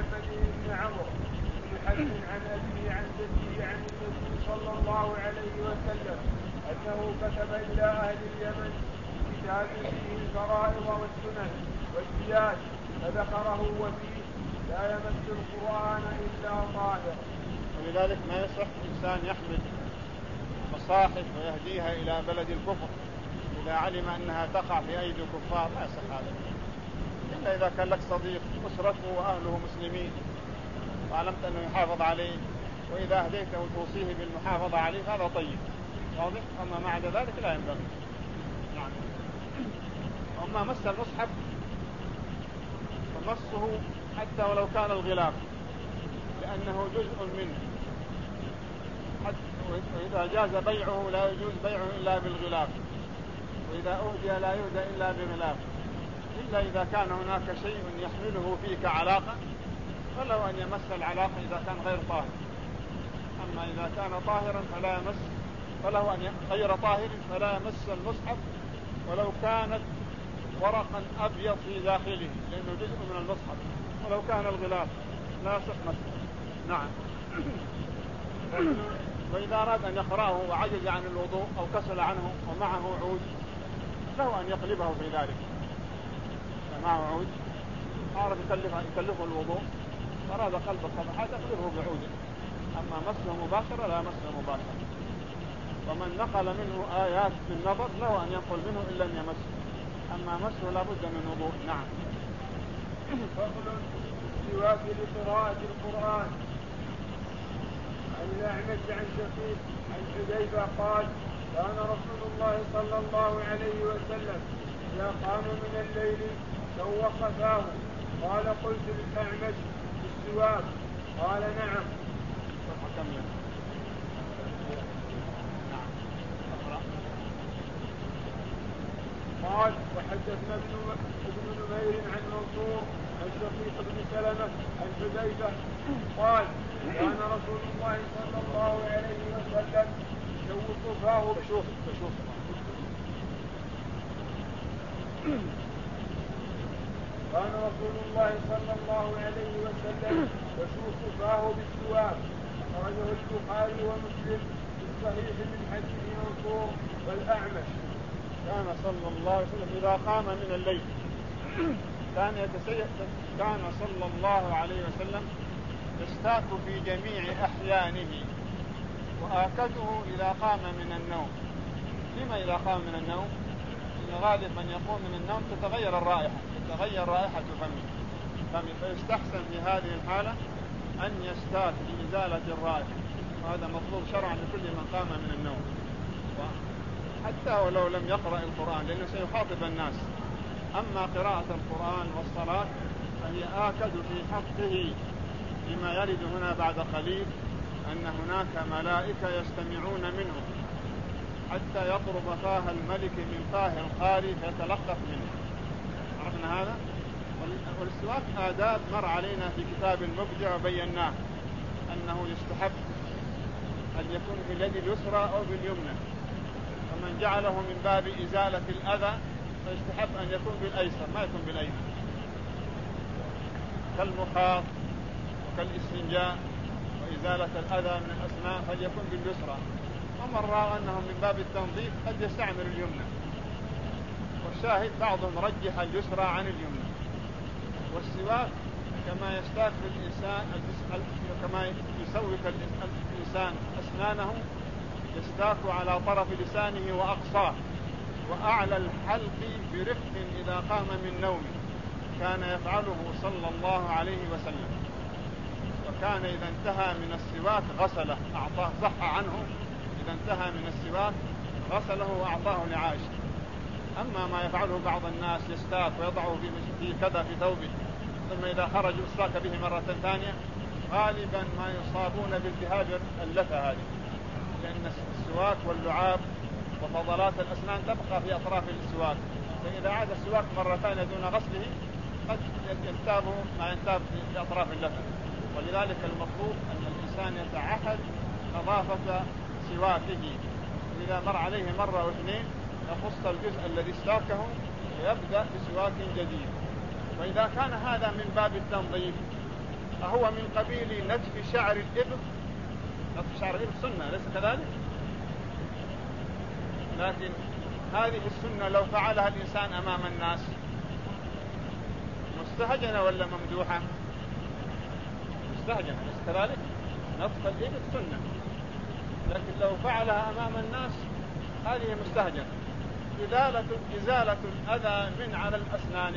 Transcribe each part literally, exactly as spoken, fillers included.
محمد بن عمرو بن حزم عن أبيه عن جده عن النبي صلى الله عليه وسلم أنه كتب إلى أهل اليمن كتاب فيه الفرائض والسنن والزياد فذكره وفيه لا يمس القرآن إلا طاهر. ولذلك ما يصح إنسان يحمل مصاحف ويهديها إلى بلد الكفر إذا علم أنها تقع في أيدي الكفار، لا يصح هذا إلا إذا كان لك صديق أسرته وأهله مسلمين وعلمت أنه يحافظ عليه، وإذا هديته توصيه بالمحافظة عليه هذا طيب واضح. أما ما عدا ذلك لا ينبغي. نعم. أما مس المصحف فمسه حتى ولو كان الغلاف لأنه جزء منه، وإذا جاز بيعه لا يجوز بيعه إلا بالغلاف، وإذا أهدي لا يهدى إلا بغلاف، إلا إذا كان هناك شيء يحمله فيه كعلاقة فله أن يمس العلاقة إذا كان غير طاهر. أما إذا كان طاهرا فلا يمس، فله أن غير طاهر فلا يمس المصحف ولو كانت ورقا أبيض في داخله لأنه جزء من المصحف، ولو كان الغلاف لا يصح مسه. نعم. وإذا أراد أن يقرأه وعجز عن الوضوء أو كسل عنه ومعه عود له أن يقلبه في ذلك، معه عود عارف يكلفه يكلفه الوضوء أراد قلب الصفحات يقلبه بعود. أما مسه مباشرة لا مسه مباشرة. ومن نقل منه آيات بالنظر له أن ينقل منه إلا أن يمسه، أما مسه لا بد من وضوء. نعم. فصل السواك لقراءة القرآن. عن الأعمش عن شقيق عن حذيفة قال كان رسول الله صلى الله عليه وسلم إذا قام من الليل سوق فاه. قال قلت للأعمش بالسواك قال نعم. قال وحدثنا ابن نمير عن منصور عن شقيق بن سلمة عن حذيفة قال كان رسول الله صلى الله عليه وسلم يشوق فاه بشوف بشوف كان رسول الله صلى الله عليه وسلم يشوق فاه بالسواك. أخرجه البخاري ومسلم في الصحيح من حديث منصور والأعمش. كان صلى الله عليه وسلم إذا قام من الليل كان يتسيء كان صلى الله عليه وسلم يستاك في جميع أحيانه، وآكده إذا قام من النوم. لما إذا قام من النوم؟ إن غالب من يقوم من النوم تتغير الرائحة تتغير رائحة فمه، فيستحسن في هذه الحالة أن يستاك لإزالة الرائحة، وهذا مطلوب شرعا لكل من قام من النوم، حتى ولو لم يقرأ القرآن لأنه سيخاطب الناس. أما قراءة القرآن والصلاة فهي آكد في حقه، لما يرد هنا بعد قليل أن هناك ملائكة يستمعون منه حتى يقرب فاه الملك من فاه القارئ فيتلقف منه. عرفنا هذا؟ والسواك آداب مر علينا في كتاب المبدع وبيناه أنه يستحب أن يكون في اليد اليسرى أو باليمنى، ومن جعله من باب إزالة الأذى فيستحب أن يكون بالأيسر ما يكون بالأيمن، كالمخاط وكالاستنجاء وإزالة الأذى من الأسنان فليكن باليسرى. ومن رأى أنه من باب التنظيف قد يستعمل اليمنى، والشاهد بعضهم رجح اليسرى عن اليمنى. والسواك كما يستاك الإنسان كما يسوك الإنسان أسنانه يستاك على طرف لسانه وأقصاه وأعلى الحلق برفق إذا قام من نومه، كان يفعله صلى الله عليه وسلم. وكان إذا انتهى من السواك غسله أعطاه، صح عنه إذا انتهى من السواك غسله وأعطاه لعائشة. أما ما يفعله بعض الناس يستاك ويضعه في كذا في ثوبه ثم إذا خرج استاك به مرة ثانية، غالبا ما يصابون بالتهاب اللثة هذه، لأن السواك واللعاب وفضلات الأسنان تبقى في أطراف السواك، فإذا عاد السواك مرة ثانية دون غسله قد ينتابه ما ينتاب في أطراف اللثة. ولذلك المطلوب أن الإنسان يتعهد نظافة سواكه، وإذا مر عليه مرة أو اثنين يقص الجزء الذي استاكه ويبدأ بسواك جديد. وإذا كان هذا من باب التنظيف أهو من قبيل نتف شعر الإبط؟ نتف شعر الإبط سنة أليس كذلك؟ لكن هذه السنة لو فعلها الإنسان أمام الناس مستهجنة ولا ممدوحة؟ مستهجنة أليس كذلك؟ نتف الإبط سنة، لكن لو فعلها أمام الناس هذه مستهجنة. إزالة إزالة الأذى من على الأسنان،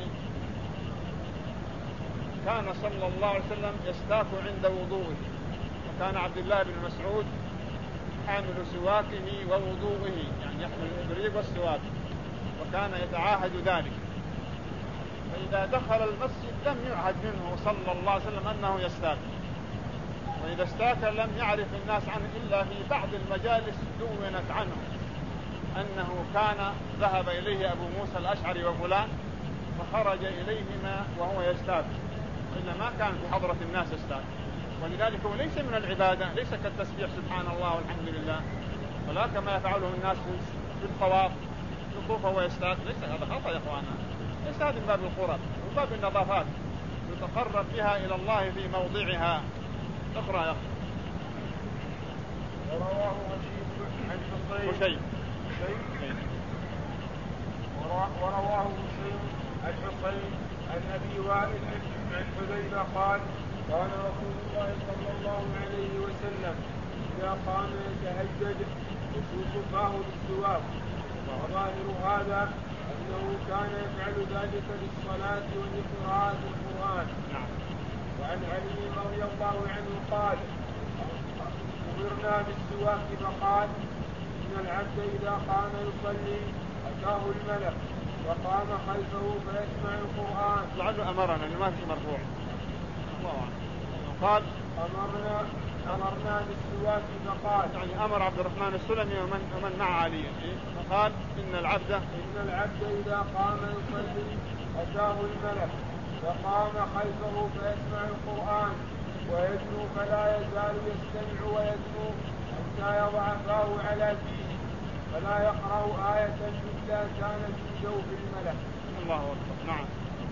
كان صلى الله عليه وسلم يستاك عند وضوءه، وكان عبد الله بن مسعود حامل سواكه ووضوءه، يعني يحمل الإبريق والسواك، وكان يتعاهد ذلك. فإذا دخل المسجد لم يعهد منه صلى الله عليه وسلم أنه يستاك، وإذا استاك لم يعرف الناس عنه إلا في بعض المجالس دونت عنه أنه كان ذهب إليه أبو موسى الأشعري وفلان فخرج إليهما وهو يستاك، وإلا ما كان في حضرة الناس يستاك. ولذلك هو ليس من العبادة، ليس كالتسبيح سبحان الله والحمد لله، ولا كما يفعله الناس في الطواف يطوف وهو يستاك، ليس هذا خطأ يا أخوانا، ليس هذا من باب القرب، من باب النظافات يتقرب بها إلى الله في موضعها. اقرأ يا أخي. ورواه هشيم حسين ورواه هشيم الحصين عن أبي وائل عن حذيفة قال قال رسول الله صلى الله عليه وسلم إذا قام يتهجد يسوق فاه بالسواك. وظاهر هذا أنه كان يفعل ذلك للصلاة ولقراءة القرآن. وعن علي رضي الله عنه قال أمرنا بالسواك فقال إن العبد إذا قام يصلي أتاه الملك وقام خلفه فيسمع القرآن. لعله أمرنا اللي ما في مرفوع. الله قال أمرنا أمرنا بالسواك فقال، يعني أمر عبد الرحمن السلمي ومن, ومن مع علي فقال إن العبد إن العبد إذا قام يصلي أتاه الملك وقام خلفه فيسمع القرآن ويدنو فلا يزال يستمع ويدنو حتى يضع فاه على فيه فلا يقرأ آية إلا كان في جوف الملك. الله أكبر. نعم.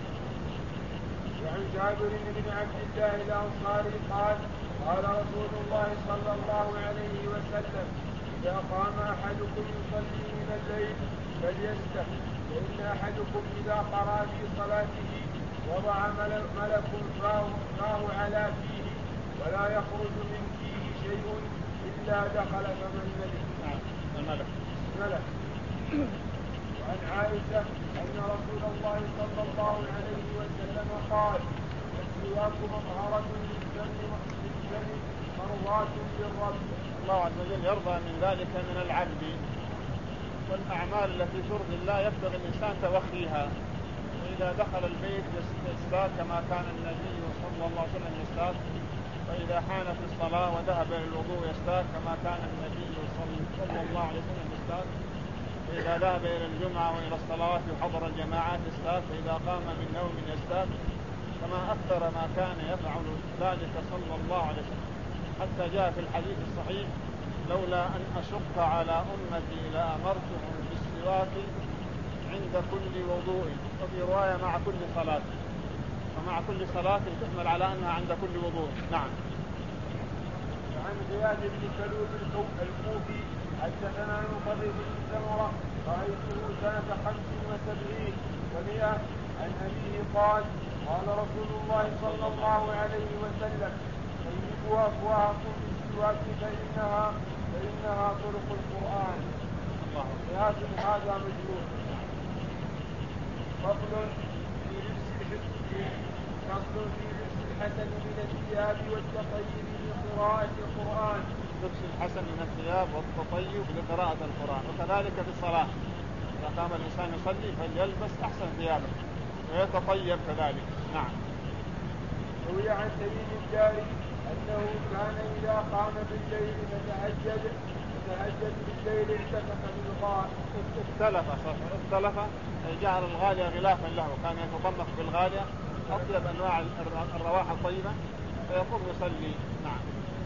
وعن جابر بن عبد الله الأنصاري قال قال رسول الله صلى الله عليه وسلم إذا قام أحدكم يصلي من الليل فليستح، فإن أحدكم إذا قرأ في صلاته وضع ملك فاه, فاه على فيه ولا يخرج من فيه شيء إلا دخل فم الملك. الملك ملك. وعن عائشة أن رسول الله صلى الله عليه وسلم قال السواك مطهرة للدم مرضاة للرب. الله عز وجل يرضى من ذلك من العبد، والأعمال التي ترضي الله يبتغي الإنسان توخيها. وإذا دخل البيت يستاك كما كان النبي صلى الله عليه وسلم يستاك، وإذا حانت الصلاة وذهب إلى الوضوء يستاك كما كان النبي صلى الله عليه وسلم يستاك، وإذا ذهب إلى الجمعة وإلى الصلوات وحضر الجماعات يستاك، وإذا قام من نوم يستاك، كما أكثر ما كان يفعل ذلك صلى الله عليه وسلم. حتى جاء في الحديث الصحيح لولا أن أشق على أمتي لأمرتهم بالسواك عند كل وضوء، وفي رواية مع كل صلاة، ومع كل صلاة تحمل على أنها عند كل وضوء. نعم. وعن زياد بن كلوب الكوفي حدثنا المطرف بن سمرة رأيته سنة خمس وسبعين ومئة عن أبيه قال قال رسول الله صلى الله عليه وسلم طيبوا أفواهكم بالسواك فإنها فإنها طرق القرآن. قياس هذا مجروح. فصل في لبس فصل في لبس الحسن من الثياب والتطيب لقراءة القرآن. لبس الحسن من الثياب والتطيب لقراءة القرآن. وكذلك في الصلاة إذا قام الإنسان يصلي فليلبس أحسن ثيابه ويتطيب كذلك. نعم. روي عن سيد الجاري أنه كان إذا قام بالليل فتهجد فتهجد بالليل التفت بالغاء. اختلف اختلف جعل الغالية غلافا له، كان يتضمخ بالغالية أطيب أنواع الروائح الطيبة فيقوم يصلي. نعم.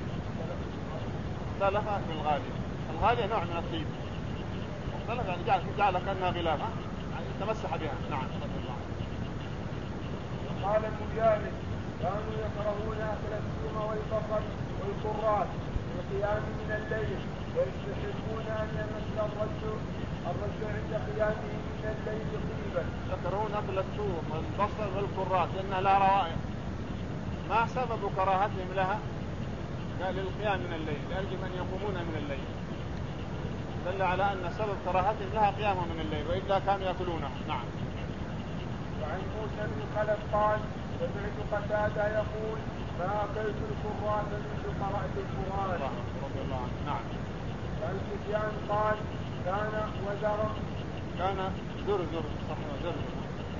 اختلف في الغالية، الغالية نوع من الطيب، اختلف يعني جعل, جعل كأنها غلافة يعني تمسح بها. نعم. قال مجاهد كانوا يكرهون أكل الثوم والبصل والكراث في القيام من الليل، ويستحبون أن يمس الرجل الرجل عند قيامه من الليل طيبا. يكرهون أكل الثوم والبصل والكراث لأنها لا روائح. ما سبب كراهتهم لها؟ قال للقيام من الليل، لأجل أن يقومون من الليل، دل على أن سبب كراهتهم لها قيامهم من الليل، وإلا كانوا يأكلونها. نعم. وعن موسى بن خلف قال سمعت قتادة يقول ما أكلت الكراث منذ قرأت القرآن. رضي الله عنه. نعم. وعن سفيان قال كان وزر كان زرزر صحيح زرزر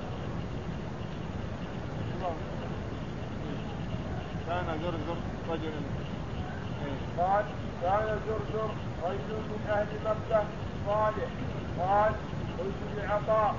كان زرزر رجل قال كان زرزر رجل من أهل مكة صالح. قال قلت لعطاء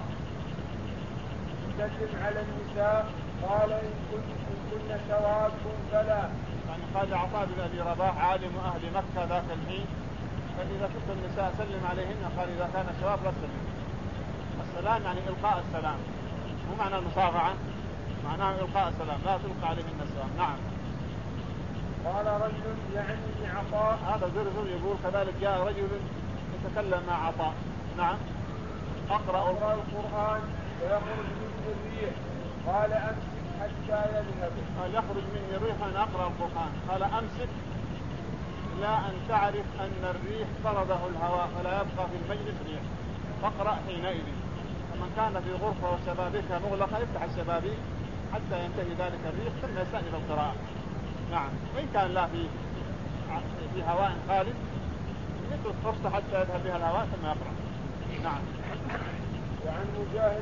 سلم على النساء. قال إن كن شواب فلا. يعني قال عطاء بن أبي رباح عالم أهل مكة ذاك الحين، فإذا كنت النساء سلم عليهن. قال إذا كان شواب لا تسلم. السلام يعني إلقاء السلام، مو معنى المصافحة، معناه إلقاء السلام، لا تلقى عليهن السلام. نعم. قال رجل يعني عطاء. هذا زرزر يقول كذلك جاء رجل يتكلم مع عطاء. نعم. أقرأ, أقرأ القرآن فيخرج منه الريح. قال أمسك حتى يذهب. قال يخرج مني الريح أن أقرأ القرآن. قال أمسك لا أن تعرف أن الريح طرده الهواء فلا يبقى في المجلس ريح، فاقرأ حينئذ. فمن كان في غرفة وشبابيكها مغلقة يفتح الشبابيك حتى ينتهي ذلك الريح ثم يستأنف القراءة. نعم. وإن كان لا في في هواء خالد يترك فرصة حتى يذهب بها الهواء ثم يقرأ. نعم. وعن مجاهد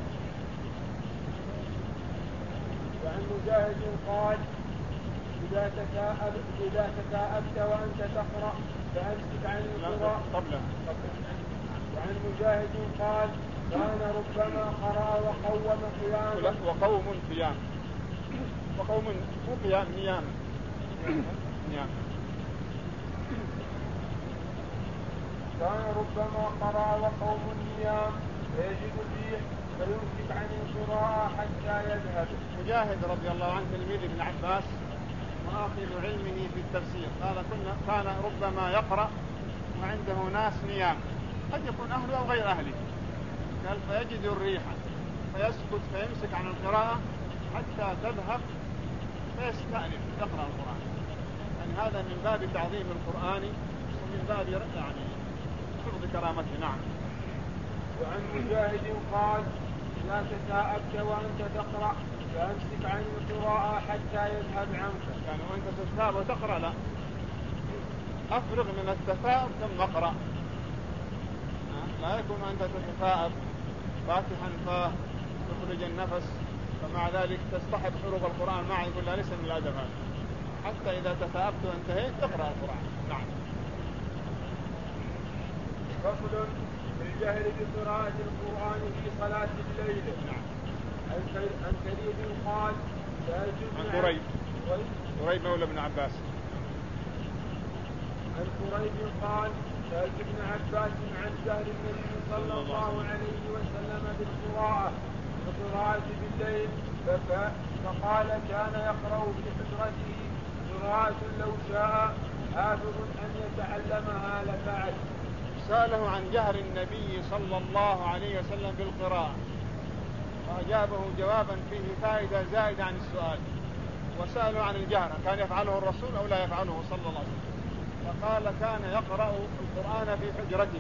وعن مجاهد قال إذا تثاءب إذا تثاءبت وأنت تقرأ فأمسك عن القراءة. قبله. وعن مجاهد قال كان ربما قرأ وقوم قياما. وقوم قيام وقوم مو قيام نيام. نيام. كان ربما قرأ وقوم نيام فيجد الريح فيمسك عن القراءة حتى يذهب. مجاهد رضي الله عنه تلميذ ابن عباس وآخذ علمه في التفسير قال كنا كان ربما يقرأ وعنده ناس نيام، قد يكون أهله أو غير أهله، قال فيجد الريح فيسكت فيمسك عن القراءة حتى تذهب فيستأنف يقرأ القرآن. يعني هذا من باب تعظيم القرآن ومن باب يعني فرض كرامته. نعم. وعن مجاهد قال لا تثاءبت وأنت تقرأ فأمسك عن القراءة حتى يذهب عنك. يعني وأنت تتثاءب وتقرأ لا، أفرغ من التثاءب ثم اقرأ. لا يكون أنت تتثاءب فاتحا فتخرج النفس فمع ذلك تصطحب حروف القرآن معي يقول لا ليس من الأدب هذا، حتى إذا تثاءبت وانتهيت تقرأ القرآن. نعم. فصل في الجهر بقراءة القرآن في صلاة الليل. نعم. عن كريم قال عن قريب قريب مولى ابن عباس. عن قريب قال سألت ابن عباس عن جهر النبي صلى الله عليه وسلم بالقراءة بقراءة بالليل فقال كان يقرأ في حجرته قراءة لو شاء حافظ أن يتعلمها لفعل. سأله عن جهر النبي صلى الله عليه وسلم بالقراءة فأجابه جوابا فيه فائدة زائدة عن السؤال، وسأله عن الجهر كان يفعله الرسول أو لا يفعله صلى الله عليه وسلم، فقال كان يقرأ القرآن في حجرته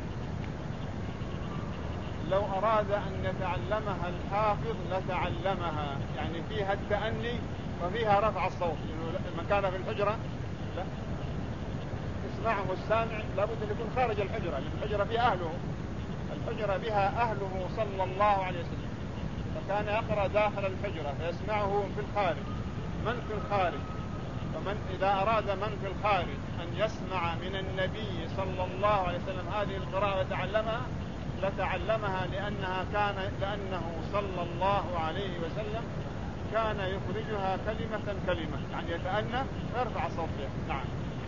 لو أراد أن يتعلمها الحافظ لتعلمها، يعني فيها التأني وفيها رفع الصوت، من كان في الحجرة لا يسمعه السامع لابد أن يكون خارج الحجرة، لأن الحجرة فيها أهله، الحجرة بها أهله صلى الله عليه وسلم، فكان يقرأ داخل الحجرة فيسمعه في الخارج. من في الخارج؟ فمن إذا أراد من في الخارج أن يسمع من النبي صلى الله عليه وسلم هذه القراءة وتعلمها لتعلمها، لأنها كان لأنه صلى الله عليه وسلم كان يخرجها كلمة كلمة، يعني يتأنى ويرفع صوته. نعم.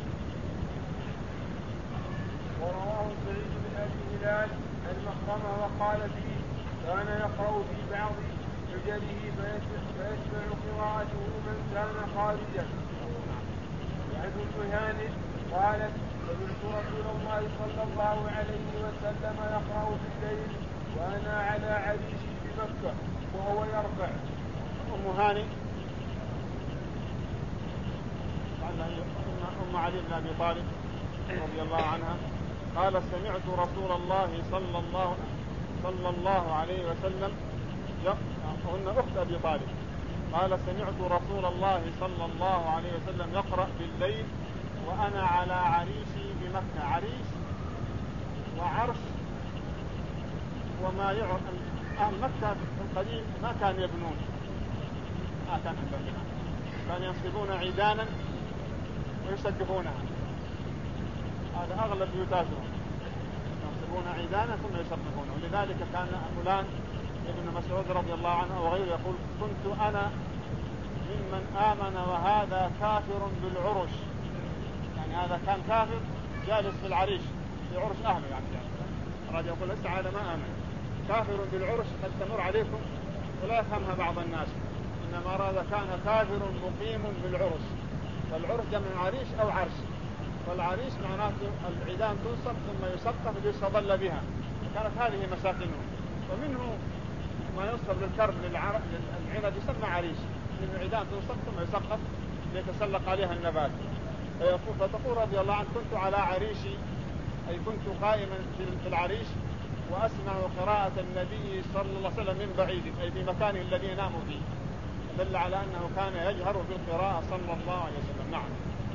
ورواه سعيد بن أبي هلال المخرمة وقال فيه كان يقرأ في بعض حجره فيسمع قراءته من كان خارجا. وعن أم هانئ قالت سمعت رسول الله صلى الله عليه وسلم يقرأ في الليل وأنا على عريشي بمكة وهو يرفع. أم هانئ أم علي بن أبي طالب رضي الله عنها قال سمعت رسول الله صلى الله صلى الله عليه وسلم وأن أخت أبي طالب قال سمعت رسول الله صلى الله عليه وسلم يقرأ بالليل وأنا على عريشي بمكة. عريش وعرش وما يعرف أهل مكة في القديم ما كان يبنون ما كان يبنون كان ينصبون عيدانا ويسقفونها. هذا أغلب بيوتاتهم ينصبون عيدانا ثم يسقفونه. ولذلك كان فلان ابن مسعود رضي الله عنه وغيره يقول كنت أنا ممن آمن وهذا كافر بالعرش. يعني هذا كان كافر جالس في العريش في عرش أهله. يعني رجل يقول لسه هذا ما آمن كافر بالعرش قد تمر عليكم ولا يفهمها بعض الناس. إنما هذا كان كافر مقيم بالعرش. فالعرش جمع عريش أو عرش. والعريش معناته العيدان تنصب ثم يسقف ليستظل بها. كانت هذه مساكنهم. ومنه ما ينصب للكرب للعنب يسمى عريش. من العيدان تنصب ثم يسقف ليتسلق عليها النبات. فتقول رضي الله عنه كنت على عريشي أي كنت قائما في العريش وأسمع قراءة النبي صلى الله عليه وسلم من بعيد أي في مكانه الذي ينام فيه. دل على أنه كان يجهر بالقراءة صلى الله عليه وسلم. نعم.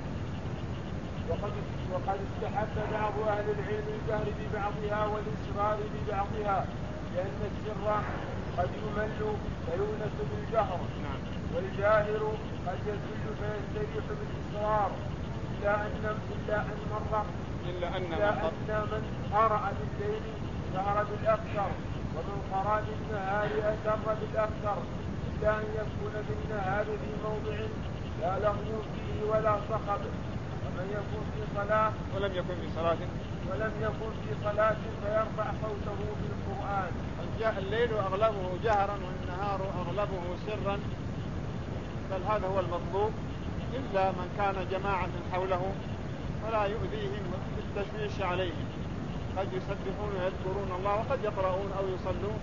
وقد وقد استحب بعض أهل العلم الجهر ببعضها والإسرار ببعضها لأن السر قد يمل فيونس بالجهر. نعم. والجاهر قد يذل فيستريح بالإسرار إلا أن إلا أن مر إلا أن, إلا أن من قرأ بالليل سهر بالأكثر ومن قرأ بالنهار أسر بالأكثر إلا أن يكون بالنهار في موضع لا لغو فيه ولا صخب. ومن يكون في صلاة ولم يكن في صلاة ولم يكن في صلاة فيرفع صوته بالقرآن. الليل أغلبه جهرا والنهار أغلبه سرا بل هذا هو المطلوب إلا من كان جماعة حوله فلا يؤذيهم بالتشويش عليهم. قد يسبحون ويذكرون الله وقد يقرؤون أو يصلون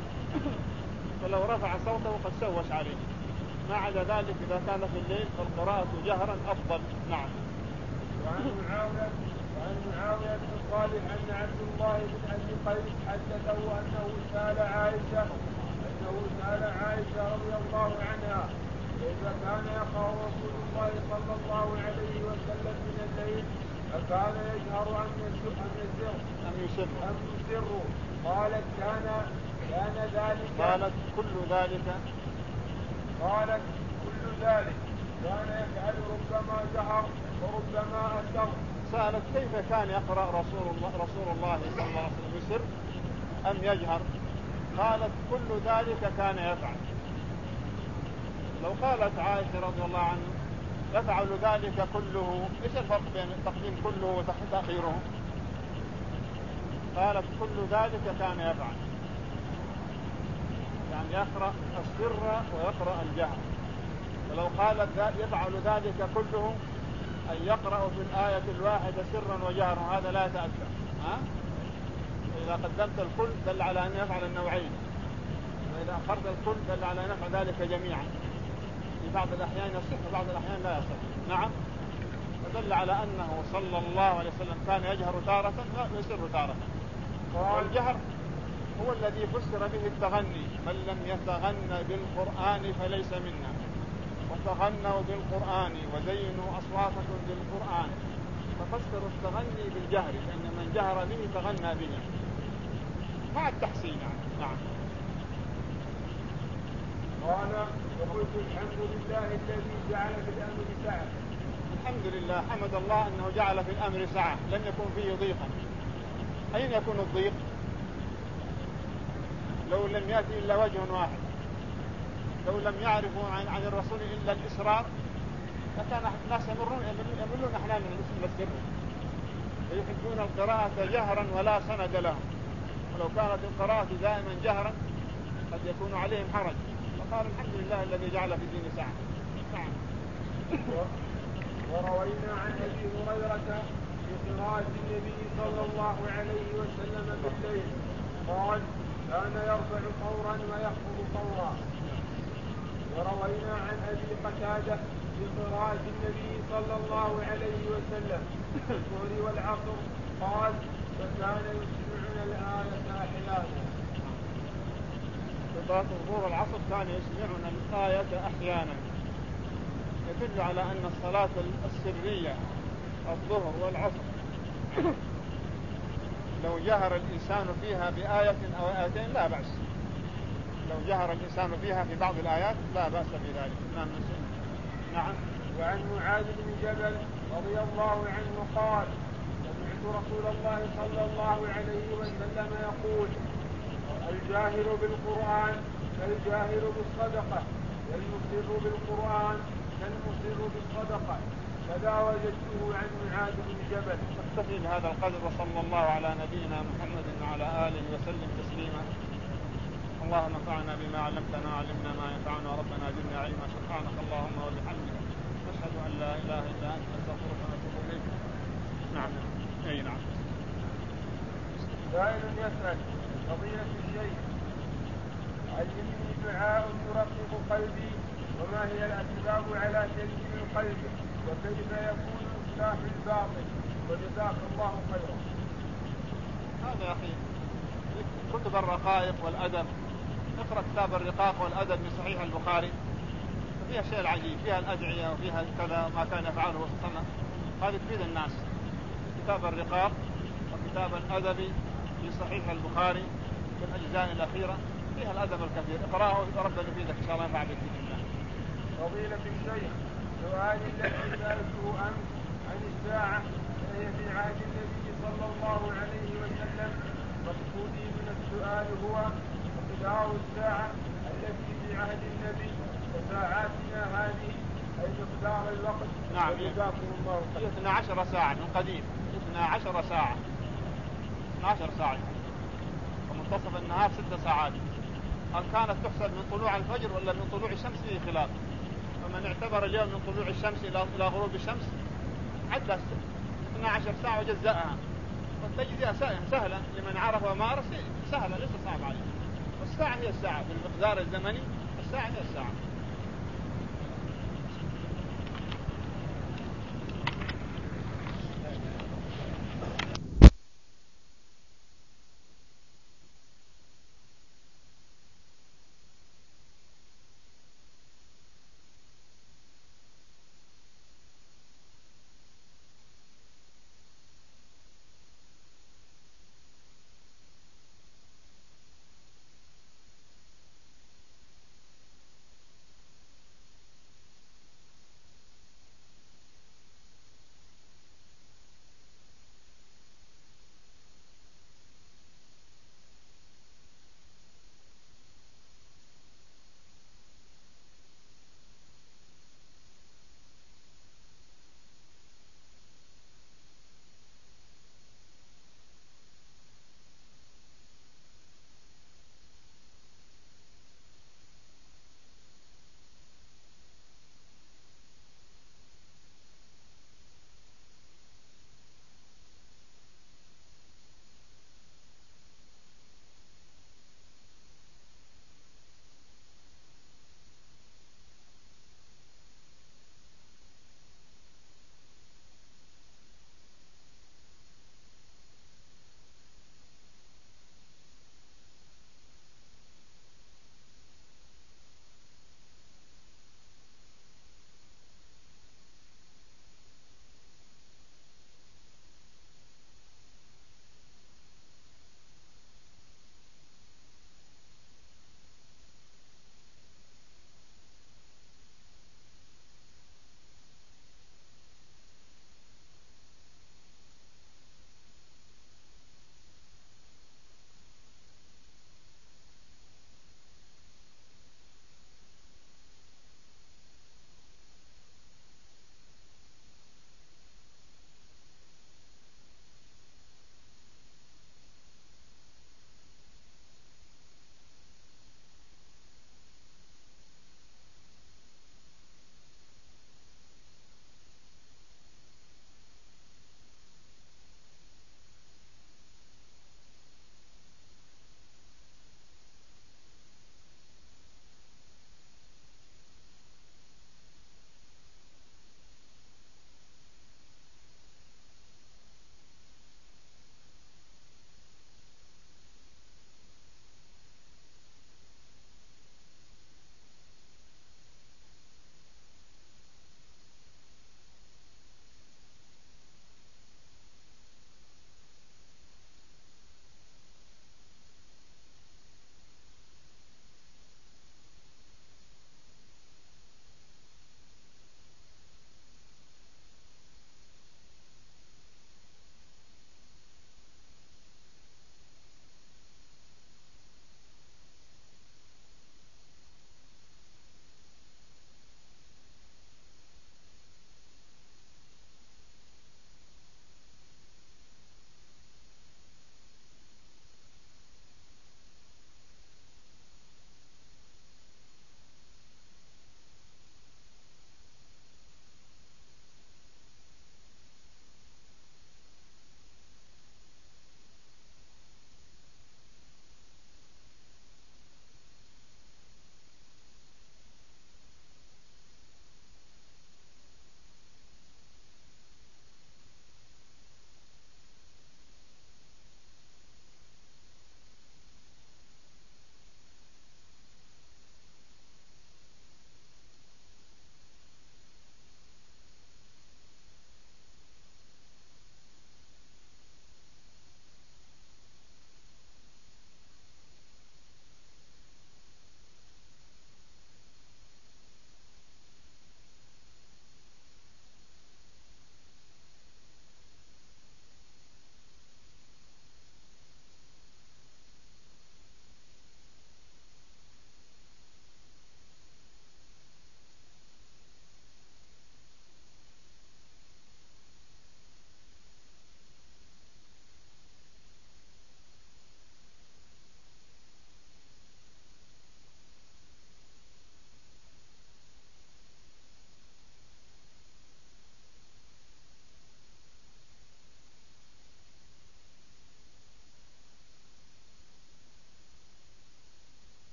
فلو رفع صوته قد سوش عليه. ما عدا ذلك إذا كان في الليل فالقراءة جهرا أفضل. نعم. وعن معاوية وعن معاوية بن صالح أن عبد الله بن أبي قيس حدثه أنه سأل عائشة أنه سأل عائشة رضي الله عنها كيف كان يقرأ رسول الله صلى الله عليه وسلم من الليل أكان يجهر أم يسر أم يسر أم يسر قالت كان كان ذلك قالت كل ذلك قالت كل ذلك كان يفعل ربما جهر وربما أسر. سألت كيف كان يقرأ رسول الله رسول الله صلى الله عليه وسلم يسر أم يجهر؟ قالت كل ذلك كان يفعل. لو قالت عائشة رضي الله عنها يفعل ذلك كله ايش الفرق بين تقديم كله وتأخيره؟ قالت كل ذلك كان يفعل يعني يقرأ السر ويقرأ الجهر. ولو قالت يفعل ذلك كله أن يقرأ في الآية الواحدة سرا وجهرا هذا لا يتأثر. ها؟ إذا قدمت الكل دل على أن يفعل النوعين وإذا أخرت الكل دل على أن يفعل ذلك جميعا. في بعض الأحيان يصح وبعض الأحيان لا يصح. نعم. فدل على أنه صلى الله عليه وسلم كان يجهر تارة ويسر تارة. والجهر هو الذي فسر به التغني من لم يتغنى بالقرآن فليس منا وتغنوا بالقرآن وزينوا أصواتكم بالقرآن. ففسروا التغني بالجهر لأن من جهر به تغنى به مع التحسين. نعم. قال وقلت الحمد لله الذي جعل في الأمر سعة. الحمد لله حمد الله أنه جعل في الأمر سعة لم يكن فيه ضيقا. أين يكون الضيق؟ لو لم يأتي إلا وجه واحد لو لم يعرفوا عن, عن الرسول إلا الإسرار فكان الناس يمرون يملون أحلام من الاسم والسر ويحبون القراءة جهرا ولا سند لهم. ولو كانت القراءة دائما جهرا قد يكون عليهم حرج فقال الحمد لله الذي جعل في الدين ساعة. نعم. وروينا عن أبي هريرة في قراءة النبي صلى الله عليه وسلم بالليل قال كان يرفع طورا ويخفض طورا. وروينا عن أبي قتادة في قراءة النبي صلى الله عليه وسلم في الظهر والعصر قال فكان يسمعنا الآية أحيانا. في صلاة الظهر والعصر كان يسمعنا الآية أحيانا، يدل على أن الصلاة السرية الظهر والعصر لو جهر الإنسان فيها بآية أو آيتين لا بأس، لو جهر الإنسان فيها في بعض الآيات لا بأس بذلك. نعم. نعم. وعن معاذ بن جبل رضي الله عنه قال سمعت رسول الله صلى الله عليه وسلم يقول الجاهر بالقرآن كالجاهر بالصدقة والمسر بالقرآن كالمسر بالصدقة. فلا وجدته عن معاذ بن جبل. نكتفي بهذا القدر وصلى الله على نبينا محمد وعلى آله وسلم تسليما. اللهم انفعنا بما علمتنا وعلمنا ما ينفعنا وربنا زدنا علما. سبحانك اللهم وبحمدك نشهد أن لا إله إلا أنت نستغفرك ونتوب إليك. نعم. أي نعم. سائل يسأل فضيلة الشيخ علمني دعاء يرقق قلبي وما هي الأسباب على تلك القلب وكيف يكون إصلاح الباطل وجزاك الله خيرا. هذا يا أخي كتب الرقائق والأدب، اقرأ كتاب الرقاق والأدب من صحيح البخاري فيها شيء العجيب، فيها الأدعية وفيها كذا ما كان يفعله صلى الله عليه وسلم. هذه تفيد الناس. كتاب الرقاق وكتاب الأدب في صحيح البخاري في الأجزاء الأخيرة فيها الأدب الكثير، اقرأه وربنا يفيدك إن شاء الله ينفع بك بإذن الله. فضيلة الشيخ سؤالي الذي سألته أمس عن الساعة فهي في عهد النبي صلى الله عليه وسلم. مقصودي من السؤال هو مقدار الساعة التي في عهد النبي وساعاتنا هذه أي مقدار الوقت. نعم. جزاكم الله خيرا. اثنا عشر ساعة من قديم، اثنا عشر ساعة، اثنا عشر ساعة، ومنتصف النهار ست ساعات. هل كانت تحسب من طلوع الفجر ولا من طلوع الشمس فيه خلاف. فمن اعتبر اليوم من طلوع الشمس إلى غروب الشمس عد اثنا عشر ساعة وجزأها، والتجزئة سهلة لمن عرف ومارس، سهلة ليس صعب عليه. والساعة هي الساعة بالمقدار الزمني، الساعة هي الساعة.